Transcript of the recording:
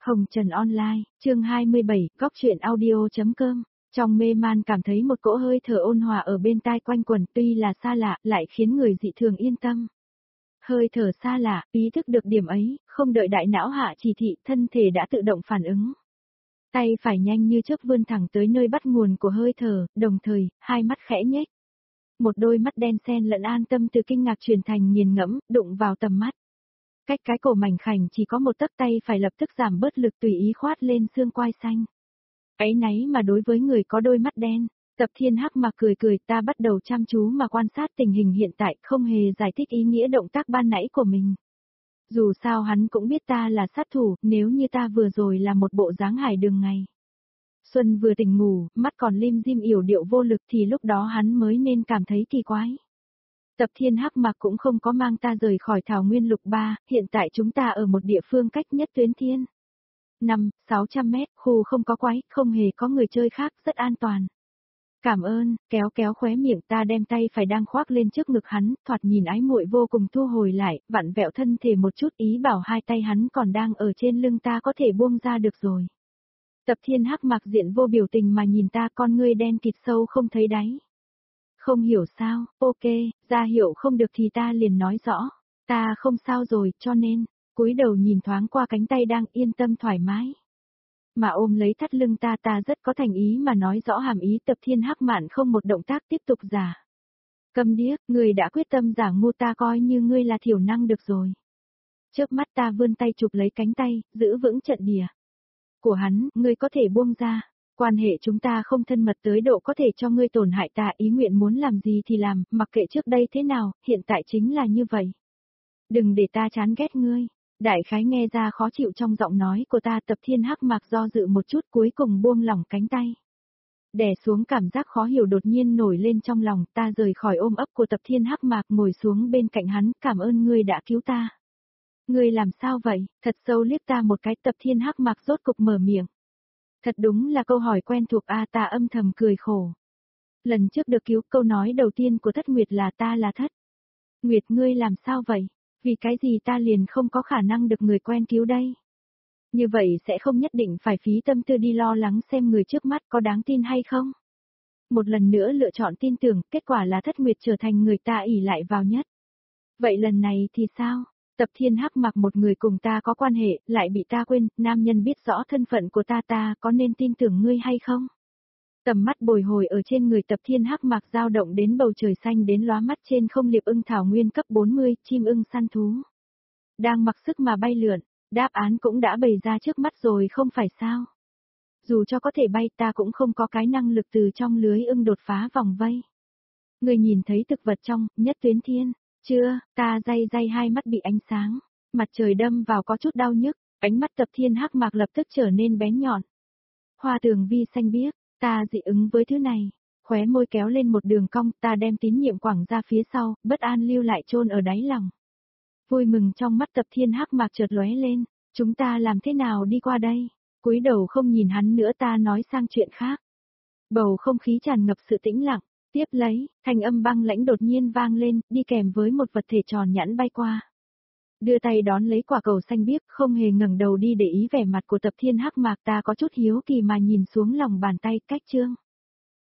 Hồng Trần Online, chương 27, góc truyện audio.com. Trong mê man cảm thấy một cỗ hơi thở ôn hòa ở bên tai quanh quẩn, tuy là xa lạ, lại khiến người dị thường yên tâm. Hơi thở xa lạ, ý thức được điểm ấy, không đợi đại não hạ chỉ thị, thân thể đã tự động phản ứng. Tay phải nhanh như chớp vươn thẳng tới nơi bắt nguồn của hơi thở, đồng thời, hai mắt khẽ nhếch. Một đôi mắt đen xen lẫn an tâm từ kinh ngạc chuyển thành nghiền ngẫm, đụng vào tầm mắt. Cách cái cổ mảnh khảnh chỉ có một tấc, tay phải lập tức giảm bớt lực tùy ý khoát lên xương quai xanh. Áy náy mà đối với người có đôi mắt đen, Tập Thiên Hắc mà cười cười, ta bắt đầu chăm chú mà quan sát tình hình hiện tại, không hề giải thích ý nghĩa động tác ban nãy của mình. Dù sao hắn cũng biết ta là sát thủ, nếu như ta vừa rồi là một bộ dáng hải đường ngày Xuân vừa tỉnh ngủ, mắt còn lim dim yểu điệu vô lực thì lúc đó hắn mới nên cảm thấy kỳ quái. Tập Thiên Hắc Mạc cũng không có mang ta rời khỏi Thảo Nguyên Lục Ba, hiện tại chúng ta ở một địa phương cách nhất tuyến thiên 500-600 mét, khu không có quái, không hề có người chơi khác, rất an toàn. Cảm ơn, kéo khóe miệng, ta đem tay phải đang khoác lên trước ngực hắn, thoạt nhìn ái muội vô cùng thu hồi lại, vặn vẹo thân thể một chút, ý bảo hai tay hắn còn đang ở trên lưng ta có thể buông ra được rồi. Tập Thiên Hắc Mạc diện vô biểu tình mà nhìn ta, con ngươi đen kịt sâu không thấy đáy. Không hiểu sao, ok, ra hiệu không được thì ta liền nói rõ, ta không sao rồi, cho nên, cúi đầu nhìn thoáng qua cánh tay đang yên tâm thoải mái. Mà ôm lấy thắt lưng ta rất có thành ý mà nói rõ hàm ý. Tập Thiên Hắc Mạn không một động tác tiếp tục giả. Câm điếc, người đã quyết tâm giả ngu, ta coi như ngươi là thiểu năng được rồi. Chớp mắt ta vươn tay chụp lấy cánh tay, giữ vững trận địa của hắn, ngươi có thể buông ra. Quan hệ chúng ta không thân mật tới độ có thể cho ngươi tổn hại ta, ý nguyện muốn làm gì thì làm, mặc kệ trước đây thế nào, hiện tại chính là như vậy. Đừng để ta chán ghét ngươi. Đại khái nghe ra khó chịu trong giọng nói của ta. Tập Thiên Hắc Mạc do dự một chút, cuối cùng buông lỏng cánh tay. Đè xuống cảm giác khó hiểu đột nhiên nổi lên trong lòng, ta rời khỏi ôm ấp của Tập Thiên Hắc Mạc, ngồi xuống bên cạnh hắn, cảm ơn ngươi đã cứu ta. Ngươi làm sao vậy? Thật sâu liếc ta một cái. Tập Thiên Hắc Mạc rốt cục mở miệng. Thật đúng là câu hỏi quen thuộc a, ta âm thầm cười khổ. Lần trước được cứu, câu nói đầu tiên của Thất Nguyệt là ta là Thất Nguyệt, ngươi làm sao vậy? Vì cái gì ta liền không có khả năng được người quen cứu đây? Như vậy sẽ không nhất định phải phí tâm tư đi lo lắng xem người trước mắt có đáng tin hay không. Một lần nữa lựa chọn tin tưởng, kết quả là Thất Nguyệt trở thành người ta ỷ lại vào nhất. Vậy lần này thì sao? Tập Thiên Hắc Mạc, một người cùng ta có quan hệ, lại bị ta quên, nam nhân biết rõ thân phận của ta có nên tin tưởng ngươi hay không? Tầm mắt bồi hồi ở trên người Tập Thiên Hắc Mạc dao động đến bầu trời xanh đến lóa mắt. Trên không liệp ưng thảo nguyên cấp 40, chim ưng săn thú đang mặc sức mà bay lượn, đáp án cũng đã bày ra trước mắt rồi không phải sao? Dù cho có thể bay, ta cũng không có cái năng lực từ trong lưới ưng đột phá vòng vây. Người nhìn thấy thực vật trong nhất tuyến thiên chưa? Ta day hai mắt bị ánh sáng mặt trời đâm vào có chút đau nhức, ánh mắt Tập Thiên Hắc Mạc lập tức trở nên bén nhọn. Hoa tường vi xanh biếc, ta dị ứng với thứ này. Khóe môi kéo lên một đường cong, ta đem tín nhiệm quẳng ra phía sau, bất an lưu lại chôn ở đáy lòng. Vui mừng trong mắt Tập Thiên Hắc Mạc chợt lóe lên, chúng ta làm thế nào đi qua đây? Cúi đầu không nhìn hắn nữa, ta nói sang chuyện khác. Bầu không khí tràn ngập sự tĩnh lặng, tiếp lấy, thanh âm băng lãnh đột nhiên vang lên, đi kèm với một vật thể tròn nhẵn bay qua. Đưa tay đón lấy quả cầu xanh biếc, không hề ngẩng đầu đi để ý vẻ mặt của Tập Thiên Hắc Mạc, ta có chút hiếu kỳ mà nhìn xuống lòng bàn tay, cách chương.